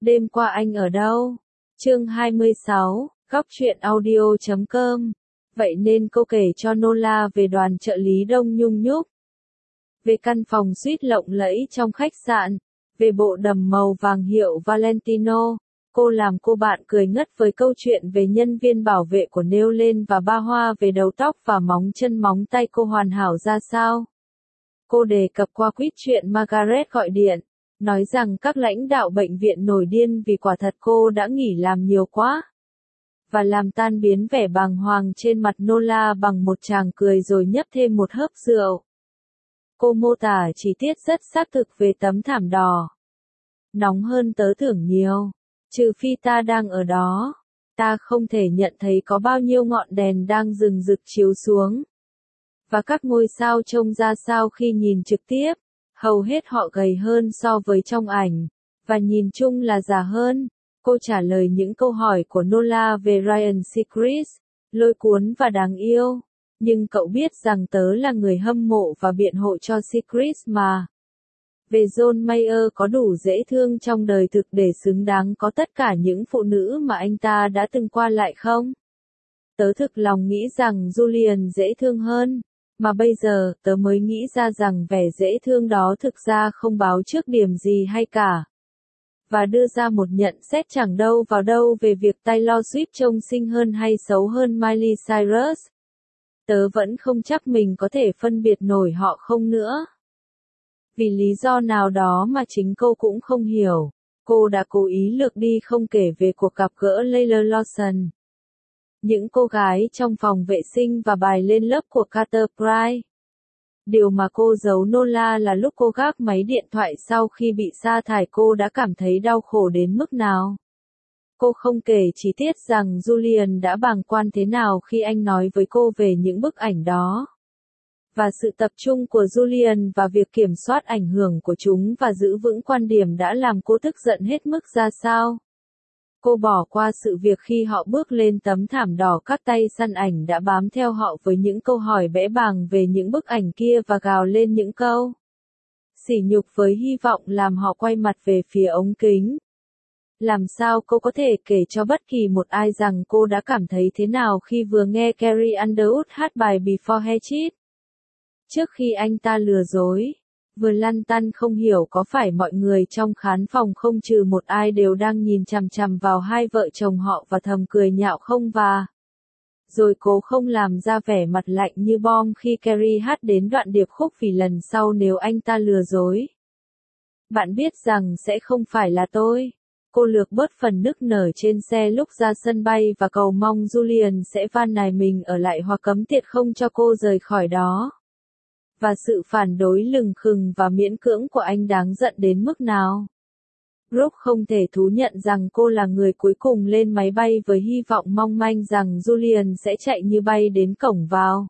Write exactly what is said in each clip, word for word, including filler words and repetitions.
Đêm qua anh ở đâu? Chương hai mươi sáu, góc truyện audio chấm com. Vậy nên cô kể cho Nola về đoàn trợ lý Đông Nhung Nhúc, về căn phòng suite lộng lẫy trong khách sạn, về bộ đầm màu vàng hiệu Valentino. Cô làm cô bạn cười ngất với câu chuyện về nhân viên bảo vệ của nêu lên và ba hoa về đầu tóc và móng chân móng tay cô hoàn hảo ra sao. Cô đề cập qua quýt chuyện Margaret gọi điện, nói rằng các lãnh đạo bệnh viện nổi điên vì quả thật cô đã nghỉ làm nhiều quá. Và làm tan biến vẻ bàng hoàng trên mặt Nola bằng một tràng cười rồi nhấp thêm một hớp rượu. Cô mô tả chi tiết rất xác thực về tấm thảm đỏ. Nóng hơn tớ tưởng nhiều. Trừ phi ta đang ở đó, ta không thể nhận thấy có bao nhiêu ngọn đèn đang rừng rực chiếu xuống. Và các ngôi sao trông ra sao khi nhìn trực tiếp, hầu hết họ gầy hơn so với trong ảnh, và nhìn chung là già hơn. Cô trả lời những câu hỏi của Nola về Ryan Seacrest, lôi cuốn và đáng yêu. Nhưng cậu biết rằng tớ là người hâm mộ và biện hộ cho Seacrest mà. Về John Mayer có đủ dễ thương trong đời thực để xứng đáng có tất cả những phụ nữ mà anh ta đã từng qua lại không? Tớ thực lòng nghĩ rằng Julian dễ thương hơn, mà bây giờ tớ mới nghĩ ra rằng vẻ dễ thương đó thực ra không báo trước điểm gì hay cả. Và đưa ra một nhận xét chẳng đâu vào đâu về việc Taylor Swift trông xinh hơn hay xấu hơn Miley Cyrus. Tớ vẫn không chắc mình có thể phân biệt nổi họ không nữa. Vì lý do nào đó mà chính cô cũng không hiểu, cô đã cố ý lược đi không kể về cuộc gặp gỡ Layla Lawson, những cô gái trong phòng vệ sinh và bài lên lớp của Carter Price. Điều mà cô giấu Nola là lúc cô gác máy điện thoại sau khi bị sa thải cô đã cảm thấy đau khổ đến mức nào. Cô không kể chi tiết rằng Julian đã bàng quan thế nào khi anh nói với cô về những bức ảnh đó. Và sự tập trung của Julian và việc kiểm soát ảnh hưởng của chúng và giữ vững quan điểm đã làm cô tức giận hết mức ra sao. Cô bỏ qua sự việc khi họ bước lên tấm thảm đỏ, các tay săn ảnh đã bám theo họ với những câu hỏi bẽ bàng về những bức ảnh kia và gào lên những câu sỉ nhục với hy vọng làm họ quay mặt về phía ống kính. Làm sao cô có thể kể cho bất kỳ một ai rằng cô đã cảm thấy thế nào khi vừa nghe Carrie Underwood hát bài Before Hatchet? Trước khi anh ta lừa dối, vừa lăn tăn không hiểu có phải mọi người trong khán phòng không trừ một ai đều đang nhìn chằm chằm vào hai vợ chồng họ và thầm cười nhạo không, và rồi cố không làm ra vẻ mặt lạnh như bom khi Carrie hát đến đoạn điệp khúc vì lần sau nếu anh ta lừa dối. Bạn biết rằng sẽ không phải là tôi. Cô lược bớt phần nức nở trên xe lúc ra sân bay và cầu mong Julian sẽ van nài mình ở lại hoặc cấm tiệt không cho cô rời khỏi đó. Và sự phản đối lừng khừng và miễn cưỡng của anh đáng giận đến mức nào. Brooke không thể thú nhận rằng cô là người cuối cùng lên máy bay với hy vọng mong manh rằng Julian sẽ chạy như bay đến cổng vào.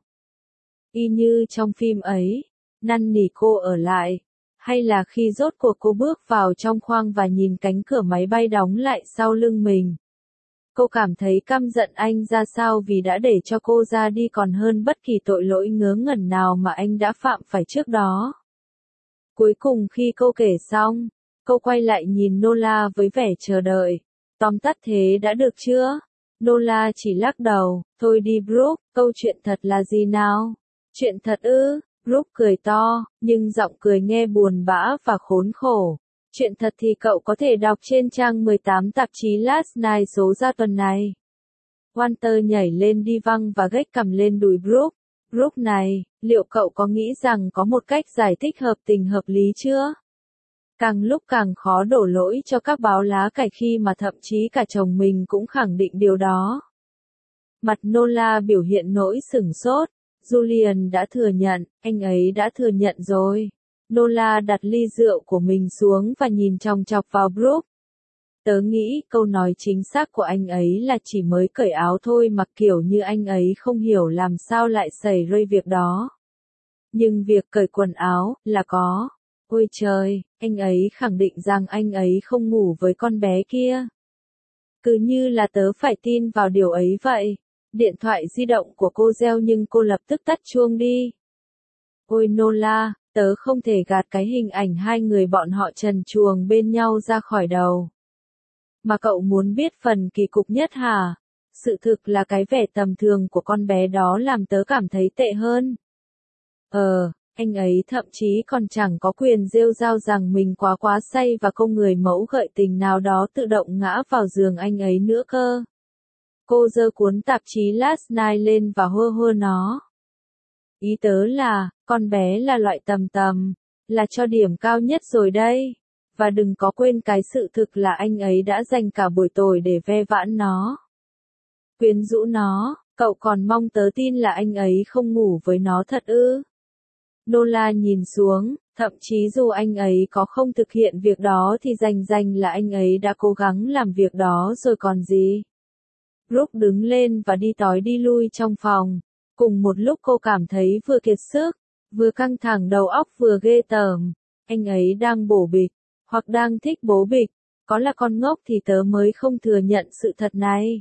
Y như trong phim ấy, năn nỉ cô ở lại. Hay là khi rốt cuộc cô bước vào trong khoang và nhìn cánh cửa máy bay đóng lại sau lưng mình. Cô cảm thấy căm giận anh ra sao vì đã để cho cô ra đi còn hơn bất kỳ tội lỗi ngớ ngẩn nào mà anh đã phạm phải trước đó. Cuối cùng khi cô kể xong, cô quay lại nhìn Nola với vẻ chờ đợi. Tóm tắt thế đã được chưa? Nola chỉ lắc đầu, thôi đi Brooke, câu chuyện thật là gì nào? Chuyện thật ư? Brooke cười to, nhưng giọng cười nghe buồn bã và khốn khổ. Chuyện thật thì cậu có thể đọc trên trang mười tám tạp chí Last Night số ra tuần này. Walter nhảy lên đi văng và gách cằm lên đùi Brooke. Brooke này, liệu cậu có nghĩ rằng có một cách giải thích hợp tình hợp lý chưa? Càng lúc càng khó đổ lỗi cho các báo lá cải khi mà thậm chí cả chồng mình cũng khẳng định điều đó. Mặt Nola biểu hiện nỗi sửng sốt. Julian đã thừa nhận, anh ấy đã thừa nhận rồi. Nola đặt ly rượu của mình xuống và nhìn chòng chọc vào Brooke. Tớ nghĩ câu nói chính xác của anh ấy là chỉ mới cởi áo thôi, mặc kiểu như anh ấy không hiểu làm sao lại xảy ra việc đó. Nhưng việc cởi quần áo là có. Ôi trời, anh ấy khẳng định rằng anh ấy không ngủ với con bé kia. Cứ như là tớ phải tin vào điều ấy vậy. Điện thoại di động của cô reo nhưng cô lập tức tắt chuông đi. Ôi Nola, tớ không thể gạt cái hình ảnh hai người bọn họ trần truồng bên nhau ra khỏi đầu. Mà cậu muốn biết phần kỳ cục nhất hả? Sự thực là cái vẻ tầm thường của con bé đó làm tớ cảm thấy tệ hơn. Ờ, anh ấy thậm chí còn chẳng có quyền rêu rao rằng mình quá quá say và cô người mẫu gợi tình nào đó tự động ngã vào giường anh ấy nữa cơ. Cô giơ cuốn tạp chí Last Night lên và hơ hơ nó. Ý tớ là, con bé là loại tầm tầm, là cho điểm cao nhất rồi đây. Và đừng có quên cái sự thực là anh ấy đã dành cả buổi tối để ve vãn nó. Quyến rũ nó, cậu còn mong tớ tin là anh ấy không ngủ với nó thật ư? Nola nhìn xuống, thậm chí dù anh ấy có không thực hiện việc đó thì rành rành là anh ấy đã cố gắng làm việc đó rồi còn gì. Brooke đứng lên và đi tói đi lui trong phòng. Cùng một lúc cô cảm thấy vừa kiệt sức, vừa căng thẳng đầu óc vừa ghê tởm. Anh ấy đang bổ bịch, hoặc đang thích bố bịch. Có là con ngốc thì tớ mới không thừa nhận sự thật này.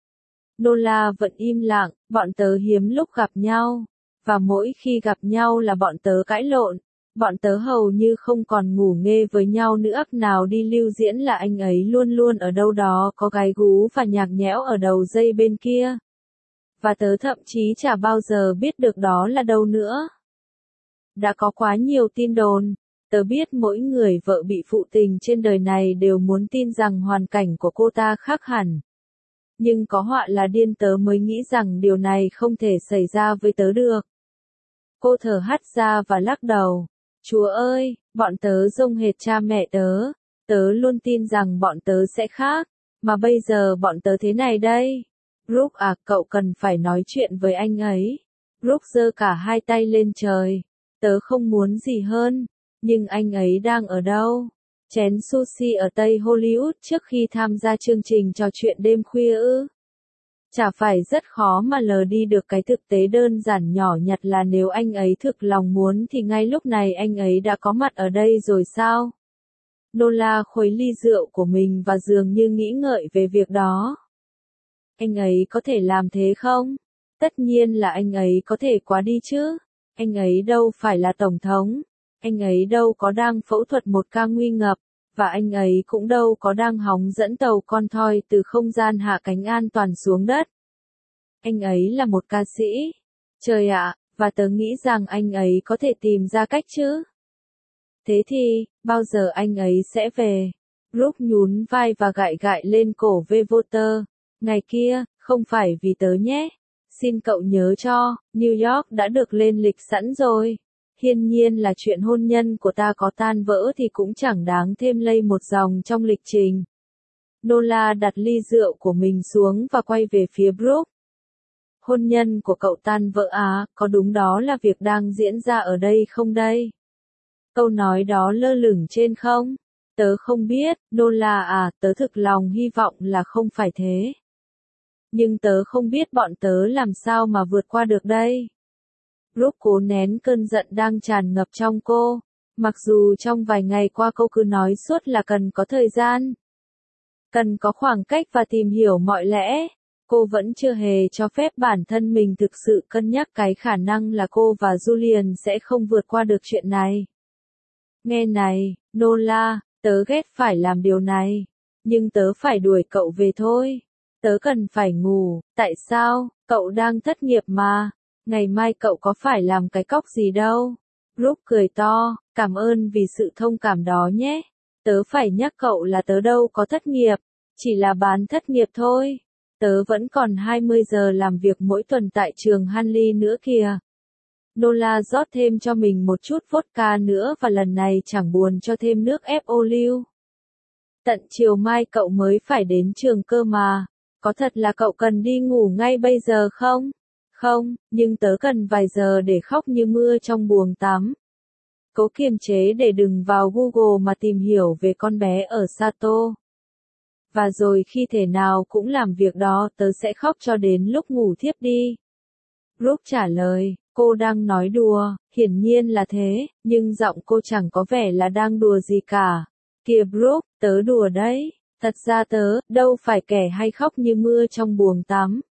Nola vẫn im lặng, bọn tớ hiếm lúc gặp nhau. Và mỗi khi gặp nhau là bọn tớ cãi lộn. Bọn tớ hầu như không còn ngủ nghê với nhau nữa, nào đi lưu diễn là anh ấy luôn luôn ở đâu đó có gáy gú và nhạc nhẽo ở đầu dây bên kia. Và tớ thậm chí chả bao giờ biết được đó là đâu nữa. Đã có quá nhiều tin đồn. Tớ biết mỗi người vợ bị phụ tình trên đời này đều muốn tin rằng hoàn cảnh của cô ta khác hẳn. Nhưng có họa là điên, tớ mới nghĩ rằng điều này không thể xảy ra với tớ được. Cô thở hắt ra và lắc đầu. Chúa ơi, bọn tớ giống hệt cha mẹ tớ. Tớ luôn tin rằng bọn tớ sẽ khác. Mà bây giờ bọn tớ thế này đây. Brooke à, cậu cần phải nói chuyện với anh ấy. Brooke giơ cả hai tay lên trời. Tớ không muốn gì hơn. Nhưng anh ấy đang ở đâu? Chén sushi ở Tây Hollywood trước khi tham gia chương trình trò chuyện đêm khuya ư? Chả phải rất khó mà lờ đi được cái thực tế đơn giản nhỏ nhặt là nếu anh ấy thực lòng muốn thì ngay lúc này anh ấy đã có mặt ở đây rồi sao? Nola khuấy ly rượu của mình và dường như nghĩ ngợi về việc đó. Anh ấy có thể làm thế không? Tất nhiên là anh ấy có thể quá đi chứ. Anh ấy đâu phải là tổng thống. Anh ấy đâu có đang phẫu thuật một ca nguy ngập. Và anh ấy cũng đâu có đang hóng dẫn tàu con thoi từ không gian hạ cánh an toàn xuống đất. Anh ấy là một ca sĩ. Trời ạ, và tớ nghĩ rằng anh ấy có thể tìm ra cách chứ. Thế thì, bao giờ anh ấy sẽ về? Brooke nhún vai và gại gại lên cổ Vevoter. Ngày kia, không phải vì tớ nhé. Xin cậu nhớ cho, New York đã được lên lịch sẵn rồi. Hiển nhiên là chuyện hôn nhân của ta có tan vỡ thì cũng chẳng đáng thêm lây một dòng trong lịch trình. Nola đặt ly rượu của mình xuống và quay về phía Brooke. Hôn nhân của cậu tan vỡ á, có đúng đó là việc đang diễn ra ở đây không đây? Câu nói đó lơ lửng trên không? Tớ không biết, Nola à, tớ thực lòng hy vọng là không phải thế. Nhưng tớ không biết bọn tớ làm sao mà vượt qua được đây. Brooke cố nén cơn giận đang tràn ngập trong cô. Mặc dù trong vài ngày qua cô cứ nói suốt là cần có thời gian. Cần có khoảng cách và tìm hiểu mọi lẽ. Cô vẫn chưa hề cho phép bản thân mình thực sự cân nhắc cái khả năng là cô và Julian sẽ không vượt qua được chuyện này. Nghe này, Nola, tớ ghét phải làm điều này. Nhưng tớ phải đuổi cậu về thôi. Tớ cần phải ngủ, tại sao, cậu đang thất nghiệp mà. Ngày mai cậu có phải làm cái cóc gì đâu. Brooke cười to, cảm ơn vì sự thông cảm đó nhé. Tớ phải nhắc cậu là tớ đâu có thất nghiệp, chỉ là bán thất nghiệp thôi. Tớ vẫn còn hai mươi giờ làm việc mỗi tuần tại trường Hanley nữa kìa. Nola rót thêm cho mình một chút vodka nữa và lần này chẳng buồn cho thêm nước ép ô liu. Tận chiều mai cậu mới phải đến trường cơ mà. Có thật là cậu cần đi ngủ ngay bây giờ không? Không, nhưng tớ cần vài giờ để khóc như mưa trong buồng tắm. Cố kiềm chế để đừng vào Google mà tìm hiểu về con bé ở Sato. Và rồi khi thể nào cũng làm việc đó, tớ sẽ khóc cho đến lúc ngủ thiếp đi. Brooke trả lời, cô đang nói đùa, hiển nhiên là thế, nhưng giọng cô chẳng có vẻ là đang đùa gì cả. Kìa Brooke, tớ đùa đấy, thật ra tớ, đâu phải kẻ hay khóc như mưa trong buồng tắm.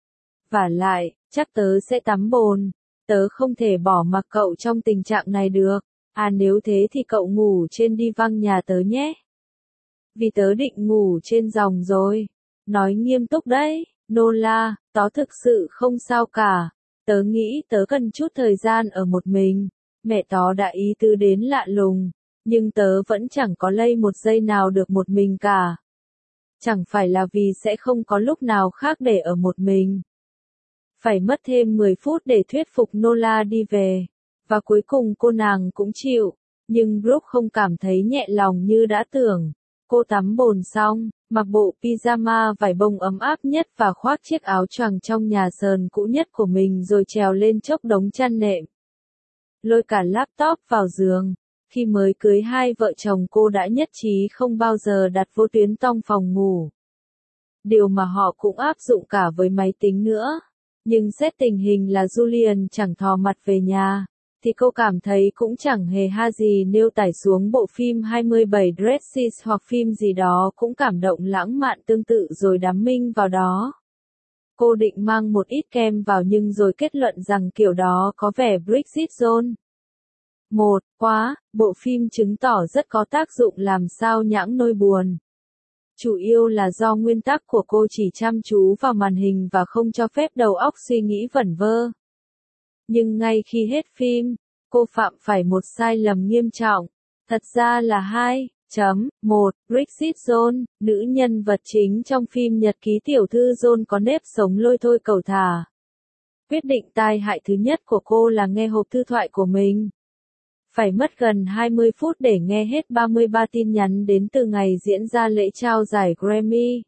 Vả lại, chắc tớ sẽ tắm bồn, tớ không thể bỏ mặc cậu trong tình trạng này được, à nếu thế thì cậu ngủ trên đi văng nhà tớ nhé. Vì tớ định ngủ trên giường rồi. Nói nghiêm túc đấy, Nola, tớ thực sự không sao cả. Tớ nghĩ tớ cần chút thời gian ở một mình. Mẹ tớ đã ý tứ đến lạ lùng, nhưng tớ vẫn chẳng có lay một giây nào được một mình cả. Chẳng phải là vì sẽ không có lúc nào khác để ở một mình. Phải mất thêm mười phút để thuyết phục Nola đi về. Và cuối cùng cô nàng cũng chịu. Nhưng Brooke không cảm thấy nhẹ lòng như đã tưởng. Cô tắm bồn xong, mặc bộ pyjama vải bông ấm áp nhất và khoác chiếc áo choàng trong nhà sờn cũ nhất của mình rồi trèo lên chốc đống chăn nệm. Lôi cả laptop vào giường. Khi mới cưới hai vợ chồng cô đã nhất trí không bao giờ đặt vô tuyến trong phòng ngủ. Điều mà họ cũng áp dụng cả với máy tính nữa. Nhưng xét tình hình là Julian chẳng thò mặt về nhà, thì cô cảm thấy cũng chẳng hề ha gì nếu tải xuống bộ phim hai mươi bảy Dresses hoặc phim gì đó cũng cảm động lãng mạn tương tự rồi đắm mình vào đó. Cô định mang một ít kem vào nhưng rồi kết luận rằng kiểu đó có vẻ Bridget Jones. Một, quá, bộ phim chứng tỏ rất có tác dụng làm sao nhãng nỗi buồn. Chủ yếu là do nguyên tắc của cô chỉ chăm chú vào màn hình và không cho phép đầu óc suy nghĩ vẩn vơ. Nhưng ngay khi hết phim, cô phạm phải một sai lầm nghiêm trọng. Thật ra là hai. một. Bridget Jones, nữ nhân vật chính trong phim Nhật ký tiểu thư Jones có nếp sống lôi thôi cầu thả. Quyết định tai hại thứ nhất của cô là nghe hộp thư thoại của mình. Phải mất gần hai mươi phút để nghe hết ba mươi ba tin nhắn đến từ ngày diễn ra lễ trao giải Grammy.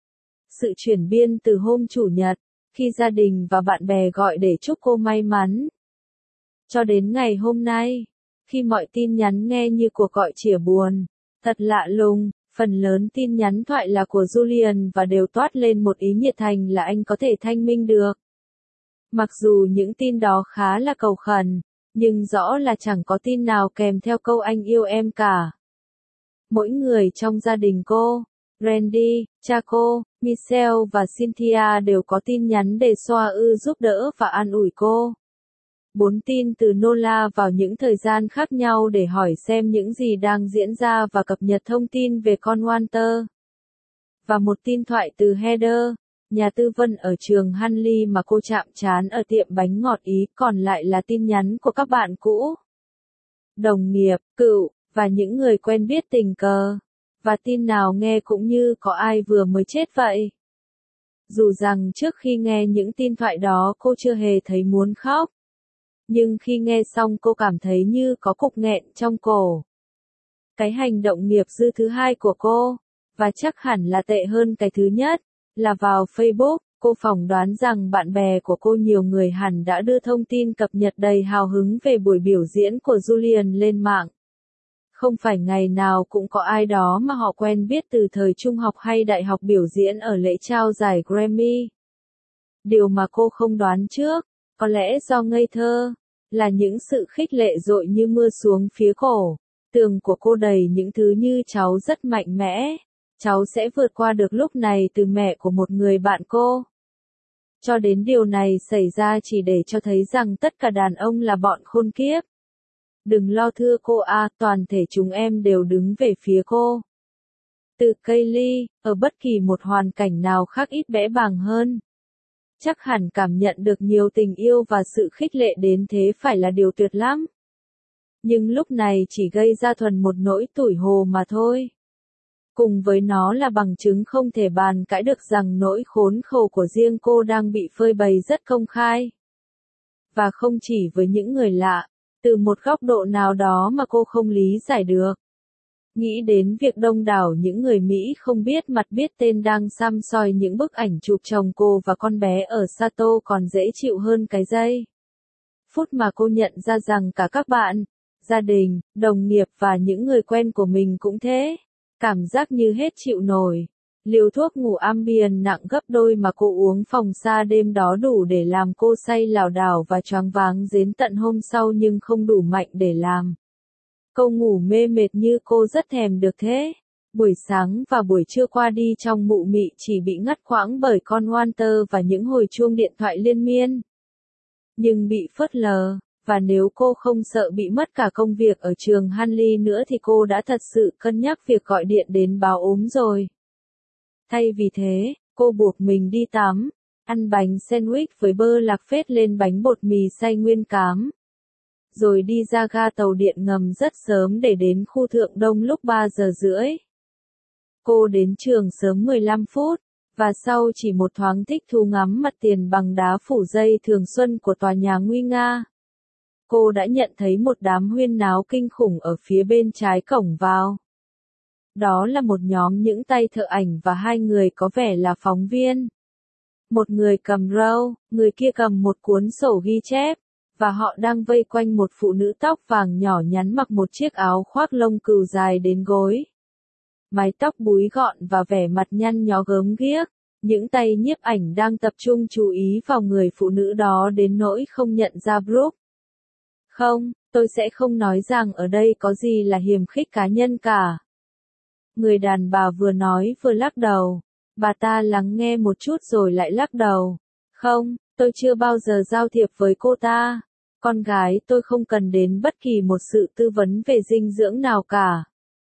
Sự chuyển biên từ hôm Chủ nhật, khi gia đình và bạn bè gọi để chúc cô may mắn. Cho đến ngày hôm nay, khi mọi tin nhắn nghe như cuộc gọi chìa buồn. Thật lạ lùng, phần lớn tin nhắn thoại là của Julian và đều toát lên một ý nhiệt thành là anh có thể thanh minh được. Mặc dù những tin đó khá là cầu khẩn, nhưng rõ là chẳng có tin nào kèm theo câu anh yêu em cả. Mỗi người trong gia đình cô, Randy, cha cô, Michelle và Cynthia đều có tin nhắn để xoa ư giúp đỡ và an ủi cô. Bốn tin từ Nola vào những thời gian khác nhau để hỏi xem những gì đang diễn ra và cập nhật thông tin về con Walter. Và một tin thoại từ Heather, nhà tư vấn ở trường Hunley mà cô chạm trán ở tiệm bánh ngọt Ý, còn lại là tin nhắn của các bạn cũ, đồng nghiệp, cựu, và những người quen biết tình cờ. Và tin nào nghe cũng như có ai vừa mới chết vậy. Dù rằng trước khi nghe những tin thoại đó cô chưa hề thấy muốn khóc. Nhưng khi nghe xong cô cảm thấy như có cục nghẹn trong cổ. Cái hành động nghiệp dư thứ hai của cô, và chắc hẳn là tệ hơn cái thứ nhất, là vào Facebook. Cô phỏng đoán rằng bạn bè của cô nhiều người hẳn đã đưa thông tin cập nhật đầy hào hứng về buổi biểu diễn của Julian lên mạng. Không phải ngày nào cũng có ai đó mà họ quen biết từ thời trung học hay đại học biểu diễn ở lễ trao giải Grammy. Điều mà cô không đoán trước, có lẽ do ngây thơ, là những sự khích lệ dội như mưa xuống phía cổ. Tường của cô đầy những thứ như cháu rất mạnh mẽ. Cháu sẽ vượt qua được lúc này từ mẹ của một người bạn cô. Cho đến điều này xảy ra chỉ để cho thấy rằng tất cả đàn ông là bọn khôn kiếp. Đừng lo thưa cô à, toàn thể chúng em đều đứng về phía cô. Từ Kaylee, ở bất kỳ một hoàn cảnh nào khác ít bẽ bàng hơn. Chắc hẳn cảm nhận được nhiều tình yêu và sự khích lệ đến thế phải là điều tuyệt lắm. Nhưng lúc này chỉ gây ra thuần một nỗi tủi hồ mà thôi. Cùng với nó là bằng chứng không thể bàn cãi được rằng nỗi khốn khổ của riêng cô đang bị phơi bày rất công khai. Và không chỉ với những người lạ, từ một góc độ nào đó mà cô không lý giải được. Nghĩ đến việc đông đảo những người Mỹ không biết mặt biết tên đang săm soi những bức ảnh chụp chồng cô và con bé ở Sato còn dễ chịu hơn cái giây phút mà cô nhận ra rằng cả các bạn, gia đình, đồng nghiệp và những người quen của mình cũng thế. Cảm giác như hết chịu nổi. Liều thuốc ngủ Ambien nặng gấp đôi mà cô uống phòng xa đêm đó đủ để làm cô say lảo đảo và choáng váng đến tận hôm sau nhưng không đủ mạnh để làm câu ngủ mê mệt như cô rất thèm được thế. Buổi sáng và buổi trưa qua đi trong mụ mị chỉ bị ngắt quãng bởi con Walter và những hồi chuông điện thoại liên miên. Nhưng bị phớt lờ, Và nếu cô không sợ bị mất cả công việc ở trường Hanley nữa thì cô đã thật sự cân nhắc việc gọi điện đến báo ốm rồi. Thay vì thế, cô buộc mình đi tắm, ăn bánh sandwich với bơ lạc phết lên bánh bột mì xay nguyên cám. Rồi đi ra ga tàu điện ngầm rất sớm để đến khu Thượng Đông lúc ba giờ rưỡi. Cô đến trường sớm mười lăm phút, và sau chỉ một thoáng thích thú ngắm mặt tiền bằng đá phủ dây thường xuân của tòa nhà nguy nga, cô đã nhận thấy một đám huyên náo kinh khủng ở phía bên trái cổng vào. Đó là một nhóm những tay thợ ảnh và hai người có vẻ là phóng viên. Một người cầm râu, người kia cầm một cuốn sổ ghi chép, và họ đang vây quanh một phụ nữ tóc vàng nhỏ nhắn mặc một chiếc áo khoác lông cừu dài đến gối. Mái tóc búi gọn và vẻ mặt nhăn nhó gớm ghiếc, những tay nhiếp ảnh đang tập trung chú ý vào người phụ nữ đó đến nỗi không nhận ra Brooke. Không, tôi sẽ không nói rằng ở đây có gì là hiềm khích cá nhân cả. Người đàn bà vừa nói vừa lắc đầu. Bà ta lắng nghe một chút rồi lại lắc đầu. Không, tôi chưa bao giờ giao thiệp với cô ta. Con gái tôi không cần đến bất kỳ một sự tư vấn về dinh dưỡng nào cả.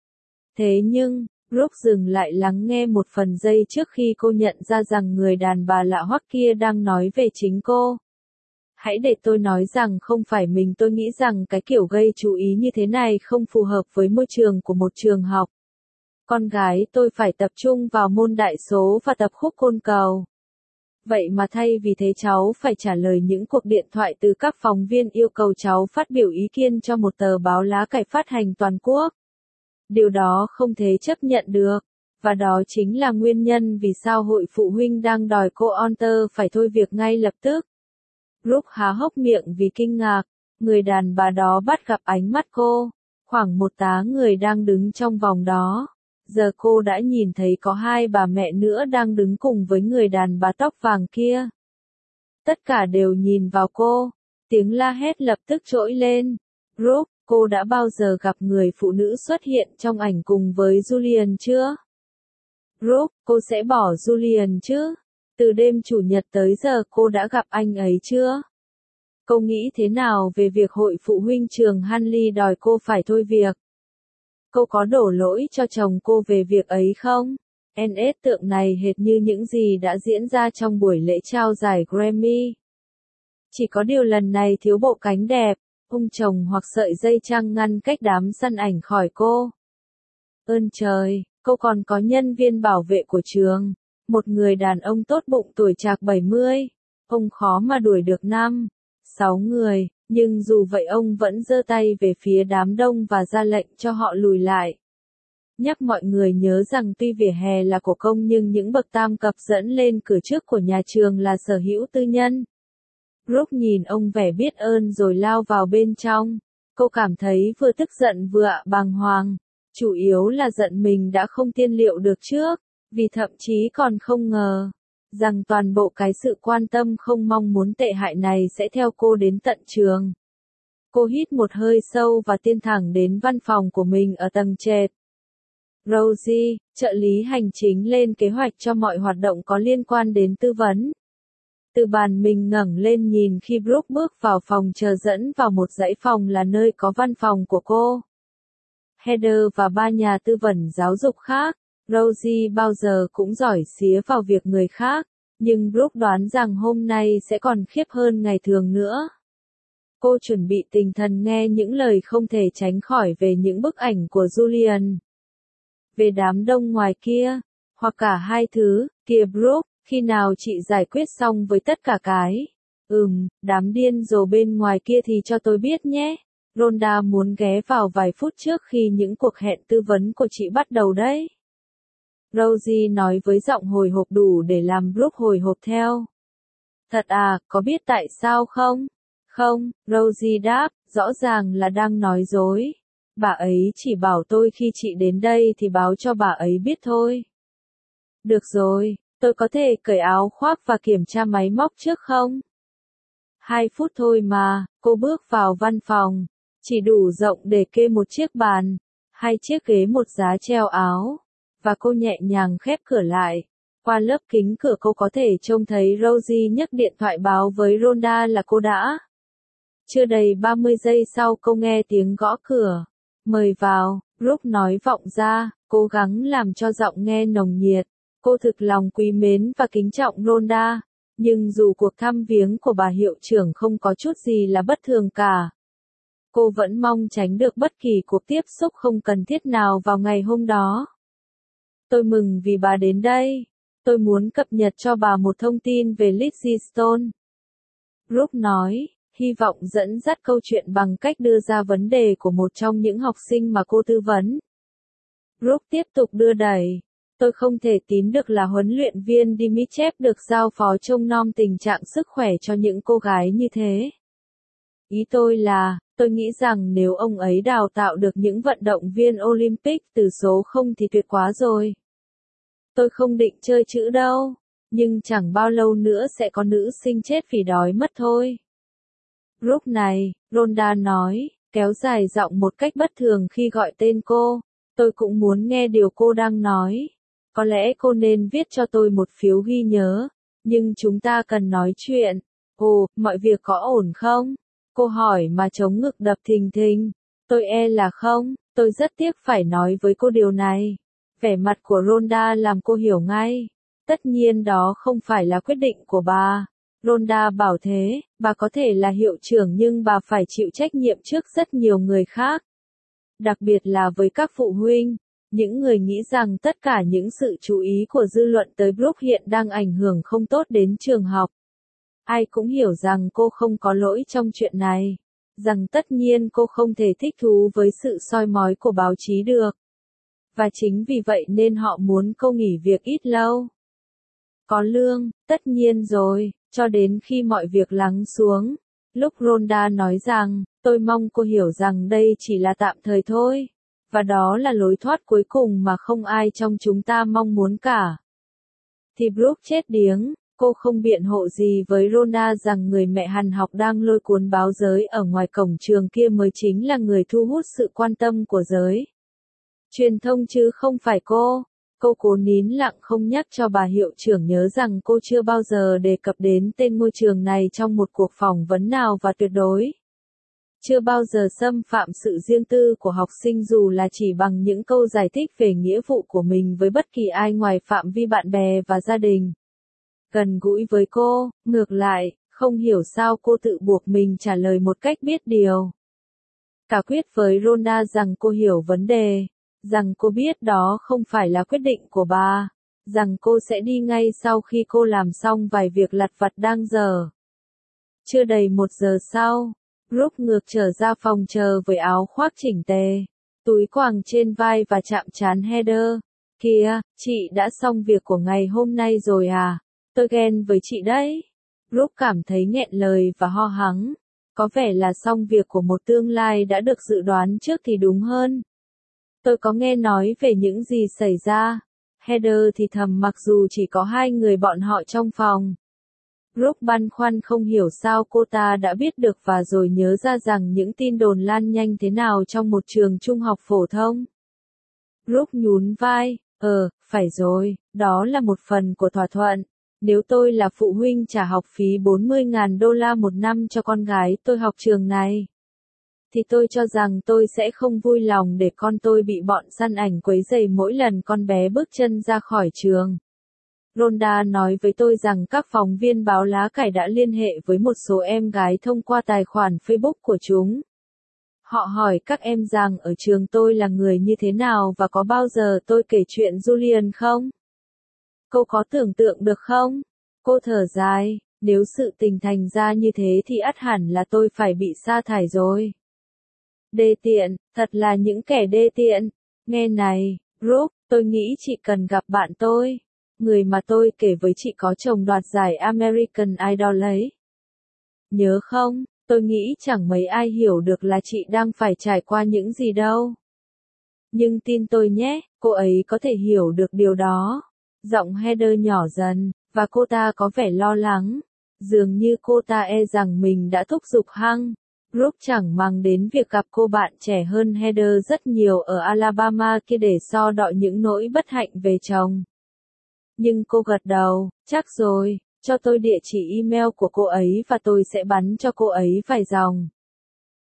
Thế nhưng, Brooke dừng lại lắng nghe một phần giây trước khi cô nhận ra rằng người đàn bà lạ hoắc kia đang nói về chính cô. Hãy để tôi nói rằng không phải mình tôi nghĩ rằng cái kiểu gây chú ý như thế này không phù hợp với môi trường của một trường học. Con gái tôi phải tập trung vào môn đại số và tập khúc côn cầu. Vậy mà thay vì thế cháu phải trả lời những cuộc điện thoại từ các phóng viên yêu cầu cháu phát biểu ý kiến cho một tờ báo lá cải phát hành toàn quốc. Điều đó không thể chấp nhận được, và đó chính là nguyên nhân vì sao hội phụ huynh đang đòi cô Hunter phải thôi việc ngay lập tức. Brooke há hốc miệng vì kinh ngạc, người đàn bà đó bắt gặp ánh mắt cô, khoảng một tá người đang đứng trong vòng đó. Giờ cô đã nhìn thấy có hai bà mẹ nữa đang đứng cùng với người đàn bà tóc vàng kia. Tất cả đều nhìn vào cô, tiếng la hét lập tức trỗi lên. Brooke, cô đã bao giờ gặp người phụ nữ xuất hiện trong ảnh cùng với Julian chưa? Brooke, cô sẽ bỏ Julian chứ? Từ đêm chủ nhật tới giờ cô đã gặp anh ấy chưa? Cô nghĩ thế nào về việc hội phụ huynh trường Hanley đòi cô phải thôi việc? Cô có đổ lỗi cho chồng cô về việc ấy không? en ét tượng này hệt như những gì đã diễn ra trong buổi lễ trao giải Grammy. Chỉ có điều lần này thiếu bộ cánh đẹp, ung chồng hoặc sợi dây trăng ngăn cách đám săn ảnh khỏi cô. Ơn trời, cô còn có nhân viên bảo vệ của trường, một người đàn ông tốt bụng tuổi trạc bảy mươi. Ông khó mà đuổi được năm, sáu người. Nhưng dù vậy ông vẫn giơ tay về phía đám đông và ra lệnh cho họ lùi lại. Nhắc mọi người nhớ rằng tuy vỉa hè là của công nhưng những bậc tam cấp dẫn lên cửa trước của nhà trường là sở hữu tư nhân. Brooke nhìn ông vẻ biết ơn rồi lao vào bên trong. Cô cảm thấy vừa tức giận vừa bàng hoàng. Chủ yếu là giận mình đã không tiên liệu được trước, vì thậm chí còn không ngờ rằng toàn bộ cái sự quan tâm không mong muốn tệ hại này sẽ theo cô đến tận trường. Cô hít một hơi sâu và tiến thẳng đến văn phòng của mình ở tầng trệt. Rosie, trợ lý hành chính lên kế hoạch cho mọi hoạt động có liên quan đến tư vấn. Từ bàn mình ngẩng lên nhìn khi Brooke bước vào phòng chờ dẫn vào một dãy phòng là nơi có văn phòng của cô. Heather và ba nhà tư vấn giáo dục khác. Rosie bao giờ cũng giỏi xía vào việc người khác, nhưng Brooke đoán rằng hôm nay sẽ còn khiếp hơn ngày thường nữa. Cô chuẩn bị tinh thần nghe những lời không thể tránh khỏi về những bức ảnh của Julian. Về đám đông ngoài kia, hoặc cả hai thứ, kìa Brooke, khi nào chị giải quyết xong với tất cả cái, ừm, đám điên rồ bên ngoài kia thì cho tôi biết nhé. Rhonda muốn ghé vào vài phút trước khi những cuộc hẹn tư vấn của chị bắt đầu đấy. Rosie nói với giọng hồi hộp đủ để làm Brooke hồi hộp theo. Thật à, có biết tại sao không? Không, Rosie đáp, rõ ràng là đang nói dối. Bà ấy chỉ bảo tôi khi chị đến đây thì báo cho bà ấy biết thôi. Được rồi, tôi có thể cởi áo khoác và kiểm tra máy móc trước không? Hai phút thôi mà, cô bước vào văn phòng, chỉ đủ rộng để kê một chiếc bàn, hai chiếc ghế một giá treo áo. Và cô nhẹ nhàng khép cửa lại. Qua lớp kính cửa cô có thể trông thấy Rosie nhấc điện thoại báo với Rhonda là cô đã Chưa đầy ba mươi giây sau cô nghe tiếng gõ cửa. Mời vào, Brooke nói vọng ra, cố gắng làm cho giọng nghe nồng nhiệt. Cô thực lòng quý mến và kính trọng Rhonda, nhưng dù cuộc thăm viếng của bà hiệu trưởng không có chút gì là bất thường cả, cô vẫn mong tránh được bất kỳ cuộc tiếp xúc không cần thiết nào vào ngày hôm đó. Tôi mừng vì bà đến đây. Tôi muốn cập nhật cho bà một thông tin về Lizzie Stone. Brooke nói, hy vọng dẫn dắt câu chuyện bằng cách đưa ra vấn đề của một trong những học sinh mà cô tư vấn. Brooke tiếp tục đưa đẩy. Tôi không thể tin được là huấn luyện viên Dimichev được giao phó trông nom tình trạng sức khỏe cho những cô gái như thế. Ý tôi là, tôi nghĩ rằng nếu ông ấy đào tạo được những vận động viên Olympic từ số không thì tuyệt quá rồi. Tôi không định chơi chữ đâu, nhưng chẳng bao lâu nữa sẽ có nữ sinh chết vì đói mất thôi. Lúc này, Rhonda nói, kéo dài giọng một cách bất thường khi gọi tên cô. Tôi cũng muốn nghe điều cô đang nói. Có lẽ cô nên viết cho tôi một phiếu ghi nhớ, nhưng chúng ta cần nói chuyện. Ồ, mọi việc có ổn không? Cô hỏi mà chống ngực đập thình thình. Tôi e là không, tôi rất tiếc phải nói với cô điều này. Vẻ mặt của Rhonda làm cô hiểu ngay. Tất nhiên đó không phải là quyết định của bà. Rhonda bảo thế, bà có thể là hiệu trưởng nhưng bà phải chịu trách nhiệm trước rất nhiều người khác. Đặc biệt là với các phụ huynh, những người nghĩ rằng tất cả những sự chú ý của dư luận tới Brooke hiện đang ảnh hưởng không tốt đến trường học. Ai cũng hiểu rằng cô không có lỗi trong chuyện này, rằng tất nhiên cô không thể thích thú với sự soi mói của báo chí được. Và chính vì vậy nên họ muốn cô nghỉ việc ít lâu. Có lương, tất nhiên rồi, cho đến khi mọi việc lắng xuống. Lúc Rhonda nói rằng, tôi mong cô hiểu rằng đây chỉ là tạm thời thôi. Và đó là lối thoát cuối cùng mà không ai trong chúng ta mong muốn cả. Thì Brooke chết điếng, cô không biện hộ gì với Rhonda rằng người mẹ hằn học đang lôi cuốn báo giới ở ngoài cổng trường kia mới chính là người thu hút sự quan tâm của giới truyền thông chứ không phải cô. Cô cố nín lặng không nhắc cho bà hiệu trưởng nhớ rằng cô chưa bao giờ đề cập đến tên ngôi trường này trong một cuộc phỏng vấn nào và tuyệt đối chưa bao giờ xâm phạm sự riêng tư của học sinh dù là chỉ bằng những câu giải thích về nghĩa vụ của mình với bất kỳ ai ngoài phạm vi bạn bè và gia đình. Gần gũi với cô, ngược lại, không hiểu sao cô tự buộc mình trả lời một cách biết điều. Cả quyết với Rhonda rằng cô hiểu vấn đề, rằng cô biết đó không phải là quyết định của bà, rằng cô sẽ đi ngay sau khi cô làm xong vài việc lặt vặt đang dở. Chưa đầy một giờ sau, Brooke ngược trở ra phòng chờ với áo khoác chỉnh tề, túi quàng trên vai và chạm trán Heather. Kìa, chị đã xong việc của ngày hôm nay rồi à? Tôi ghen với chị đấy. Brooke cảm thấy nghẹn lời và ho hắng. Có vẻ là xong việc của một tương lai đã được dự đoán trước thì đúng hơn. Tôi có nghe nói về những gì xảy ra. Heather thì thầm mặc dù chỉ có hai người bọn họ trong phòng. Brooke băn khoăn không hiểu sao cô ta đã biết được và rồi nhớ ra rằng những tin đồn lan nhanh thế nào trong một trường trung học phổ thông. Brooke nhún vai, ờ, phải rồi, đó là một phần của thỏa thuận. Nếu tôi là phụ huynh trả học phí bốn mươi nghìn đô la một năm cho con gái tôi học trường này, thì tôi cho rằng tôi sẽ không vui lòng để con tôi bị bọn săn ảnh quấy rầy mỗi lần con bé bước chân ra khỏi trường. Rhonda nói với tôi rằng các phóng viên báo lá cải đã liên hệ với một số em gái thông qua tài khoản Facebook của chúng. Họ hỏi các em rằng ở trường tôi là người như thế nào và có bao giờ tôi kể chuyện Julian không? Cô có tưởng tượng được không? Cô thở dài, nếu sự tình thành ra như thế thì ắt hẳn là tôi phải bị sa thải rồi. Đê tiện, thật là những kẻ đê tiện. Nghe này, Brooke, tôi nghĩ chị cần gặp bạn tôi. Người mà tôi kể với chị có chồng đoạt giải American Idol ấy. Nhớ không, tôi nghĩ chẳng mấy ai hiểu được là chị đang phải trải qua những gì đâu. Nhưng tin tôi nhé, cô ấy có thể hiểu được điều đó. Giọng Heather nhỏ dần, và cô ta có vẻ lo lắng. Dường như cô ta e rằng mình đã thúc giục hăng. Brooke chẳng mang đến việc gặp cô bạn trẻ hơn Heather rất nhiều ở Alabama kia để so đọ những nỗi bất hạnh về chồng. Nhưng cô gật đầu, chắc rồi, cho tôi địa chỉ email của cô ấy và tôi sẽ bắn cho cô ấy vài dòng.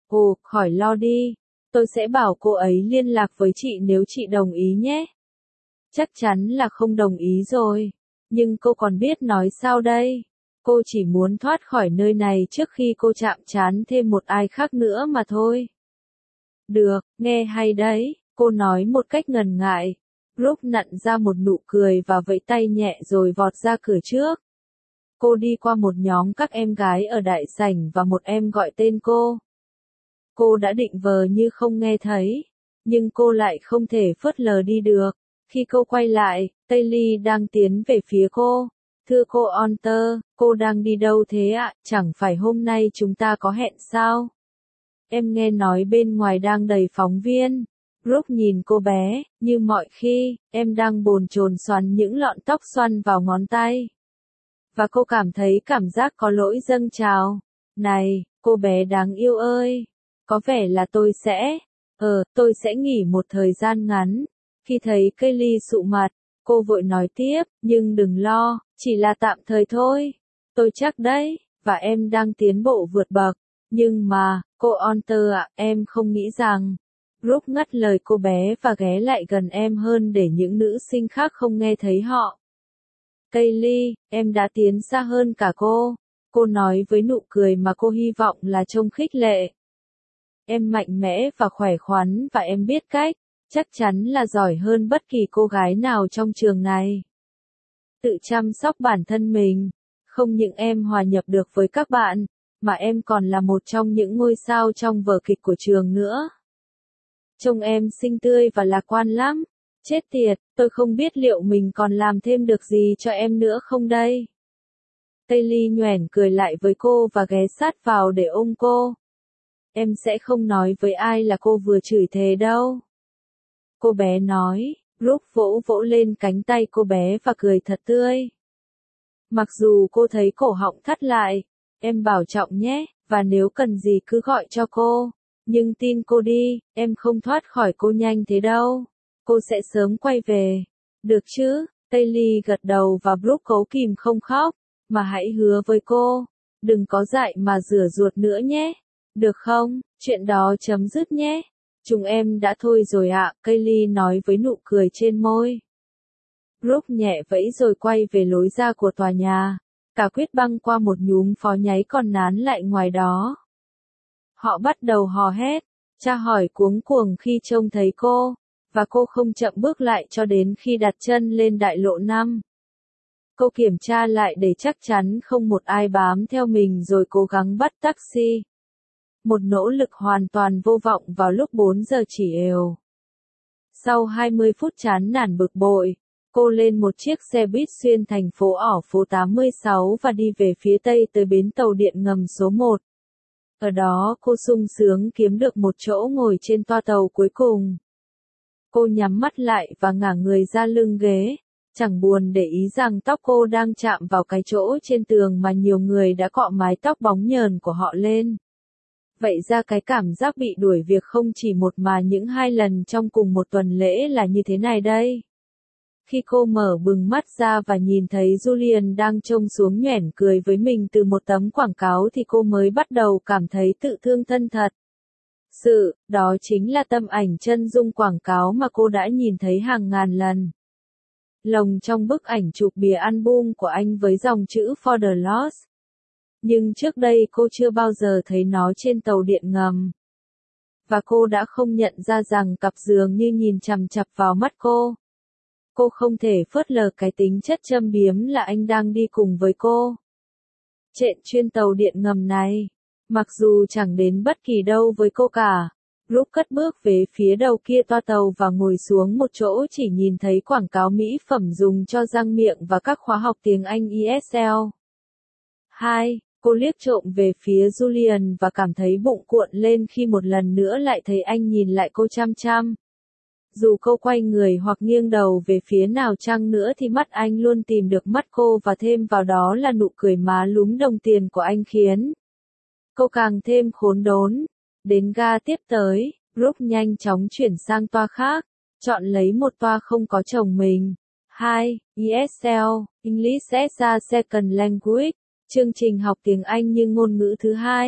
Ồ, khỏi lo đi. Tôi sẽ bảo cô ấy liên lạc với chị nếu chị đồng ý nhé. Chắc chắn là không đồng ý rồi. Nhưng cô còn biết nói sao đây? Cô chỉ muốn thoát khỏi nơi này trước khi cô chạm trán thêm một ai khác nữa mà thôi. Được, nghe hay đấy, cô nói một cách ngần ngại. Brooke nặn ra một nụ cười và vẫy tay nhẹ rồi vọt ra cửa trước. Cô đi qua một nhóm các em gái ở đại sảnh và một em gọi tên cô. Cô đã định vờ như không nghe thấy, nhưng cô lại không thể phớt lờ đi được. Khi cô quay lại, Taylor đang tiến về phía cô. Thưa cô Hunter, cô đang đi đâu thế ạ? Chẳng phải hôm nay chúng ta có hẹn sao? Em nghe nói bên ngoài đang đầy phóng viên. Brooke nhìn cô bé, như mọi khi, em đang bồn chồn xoắn những lọn tóc xoăn vào ngón tay. Và cô cảm thấy cảm giác có lỗi dâng trào. Này, cô bé đáng yêu ơi, có vẻ là tôi sẽ, ờ, tôi sẽ nghỉ một thời gian ngắn. Khi thấy Kaylee sụ mặt, cô vội nói tiếp, nhưng đừng lo, chỉ là tạm thời thôi. Tôi chắc đấy, và em đang tiến bộ vượt bậc. Nhưng mà, cô Hunter ạ, em không nghĩ rằng. Brooke ngắt lời cô bé và ghé lại gần em hơn để những nữ sinh khác không nghe thấy họ. Kaylee, em đã tiến xa hơn cả cô. Cô nói với nụ cười mà cô hy vọng là trông khích lệ. Em mạnh mẽ và khỏe khoắn và em biết cách, chắc chắn là giỏi hơn bất kỳ cô gái nào trong trường này. Tự chăm sóc bản thân mình, không những em hòa nhập được với các bạn, mà em còn là một trong những ngôi sao trong vở kịch của trường nữa. Trông em xinh tươi và lạc quan lắm. Chết tiệt, tôi không biết liệu mình còn làm thêm được gì cho em nữa không đây. Taylor nhoẻn cười lại với cô và ghé sát vào để ôm cô. Em sẽ không nói với ai là cô vừa chửi thề đâu. Cô bé nói, Brooke vỗ vỗ lên cánh tay cô bé và cười thật tươi. Mặc dù cô thấy cổ họng thắt lại, em bảo trọng nhé, và nếu cần gì cứ gọi cho cô. Nhưng tin cô đi, em không thoát khỏi cô nhanh thế đâu. Cô sẽ sớm quay về. Được chứ? Taylor gật đầu và Brooke cố kìm không khóc. Mà hãy hứa với cô. Đừng có dại mà rửa ruột nữa nhé. Được không? Chuyện đó chấm dứt nhé. Chúng em đã thôi rồi ạ, Kaylee nói với nụ cười trên môi. Brooke nhẹ vẫy rồi quay về lối ra của tòa nhà. Cả quyết băng qua một nhúm phó nháy còn nán lại ngoài đó. Họ bắt đầu hò hét, tra hỏi cuống cuồng khi trông thấy cô, và cô không chậm bước lại cho đến khi đặt chân lên đại lộ năm. Cô kiểm tra lại để chắc chắn không một ai bám theo mình rồi cố gắng bắt taxi. Một nỗ lực hoàn toàn vô vọng vào lúc bốn giờ chỉ èo. Sau hai mươi phút chán nản bực bội, cô lên một chiếc xe buýt xuyên thành phố ở phố tám mươi sáu và đi về phía tây tới bến tàu điện ngầm số một. Ở đó cô sung sướng kiếm được một chỗ ngồi trên toa tàu cuối cùng. Cô nhắm mắt lại và ngả người ra lưng ghế, chẳng buồn để ý rằng tóc cô đang chạm vào cái chỗ trên tường mà nhiều người đã cọ mái tóc bóng nhờn của họ lên. Vậy ra cái cảm giác bị đuổi việc không chỉ một mà những hai lần trong cùng một tuần lễ là như thế này đây. Khi cô mở bừng mắt ra và nhìn thấy Julian đang trông xuống nhoẻn cười với mình từ một tấm quảng cáo thì cô mới bắt đầu cảm thấy tự thương thân thật. Sự, đó chính là tâm ảnh chân dung quảng cáo mà cô đã nhìn thấy hàng ngàn lần. Lồng trong bức ảnh chụp bìa album của anh với dòng chữ For the Lost. Nhưng trước đây cô chưa bao giờ thấy nó trên tàu điện ngầm. Và cô đã không nhận ra rằng cặp dường như nhìn chằm chằm vào mắt cô. Cô không thể phớt lờ cái tính chất châm biếm là anh đang đi cùng với cô. Trên chuyến tàu điện ngầm này, mặc dù chẳng đến bất kỳ đâu với cô cả, Brooke cất bước về phía đầu kia toa tàu và ngồi xuống một chỗ chỉ nhìn thấy quảng cáo mỹ phẩm dùng cho răng miệng và các khóa học tiếng Anh E S L. hai. Cô liếc trộm về phía Julian và cảm thấy bụng cuộn lên khi một lần nữa lại thấy anh nhìn lại cô chăm chăm. Dù cô quay người hoặc nghiêng đầu về phía nào chăng nữa thì mắt anh luôn tìm được mắt cô và thêm vào đó là nụ cười má lúm đồng tiền của anh khiến cô càng thêm khốn đốn. Đến ga tiếp tới, Brooke nhanh chóng chuyển sang toa khác, chọn lấy một toa không có chồng mình. hai. E S L, English as a Second Language, chương trình học tiếng Anh như ngôn ngữ thứ hai.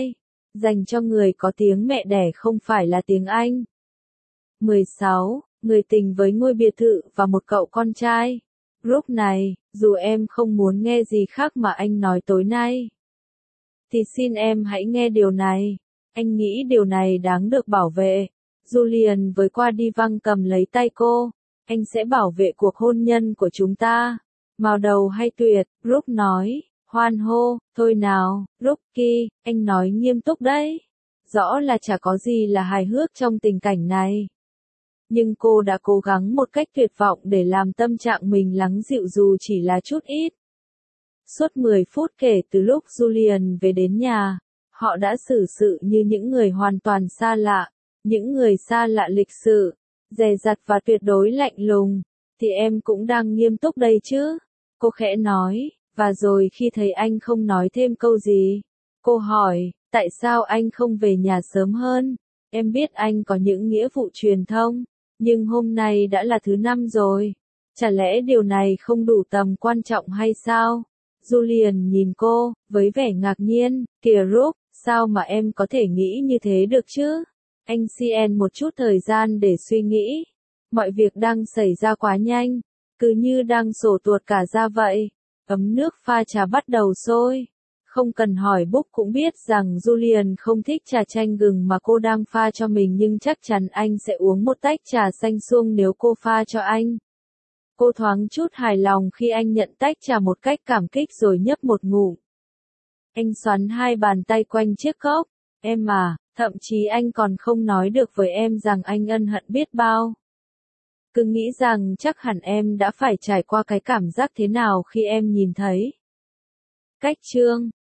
dành cho người có tiếng mẹ đẻ không phải là tiếng Anh. mười sáu. Người tình với ngôi biệt thự và một cậu con trai. Lúc này, dù em không muốn nghe gì khác mà anh nói tối nay, thì xin em hãy nghe điều này. Anh nghĩ điều này đáng được bảo vệ. Julian với qua đi văng cầm lấy tay cô. Anh sẽ bảo vệ cuộc hôn nhân của chúng ta. Màu đầu hay tuyệt, Brooke nói. Hoan hô, thôi nào, Rookie, anh nói nghiêm túc đấy. Rõ là chả có gì là hài hước trong tình cảnh này. Nhưng cô đã cố gắng một cách tuyệt vọng để làm tâm trạng mình lắng dịu dù chỉ là chút ít. Suốt mười phút kể từ lúc Julian về đến nhà, họ đã xử sự như những người hoàn toàn xa lạ, những người xa lạ lịch sự, dè dặt và tuyệt đối lạnh lùng. Thì em cũng đang nghiêm túc đây chứ? Cô khẽ nói, và rồi khi thấy anh không nói thêm câu gì, cô hỏi, tại sao anh không về nhà sớm hơn? Em biết anh có những nghĩa vụ truyền thông, nhưng hôm nay đã là thứ năm rồi. Chả lẽ điều này không đủ tầm quan trọng hay sao? Julian nhìn cô, với vẻ ngạc nhiên, kìa Brooke, sao mà em có thể nghĩ như thế được chứ? Anh xin một chút thời gian để suy nghĩ. Mọi việc đang xảy ra quá nhanh, cứ như đang sổ tuột cả ra vậy. Ấm nước pha trà bắt đầu sôi. Không cần hỏi Book cũng biết rằng Julian không thích trà chanh gừng mà cô đang pha cho mình, nhưng chắc chắn anh sẽ uống một tách trà xanh suông nếu cô pha cho anh. Cô thoáng chút hài lòng khi anh nhận tách trà một cách cảm kích rồi nhấp một ngụm. Anh xoắn hai bàn tay quanh chiếc cốc. Em à, thậm chí anh còn không nói được với em rằng anh ân hận biết bao. Cứ nghĩ rằng chắc hẳn em đã phải trải qua cái cảm giác thế nào khi em nhìn thấy cách chương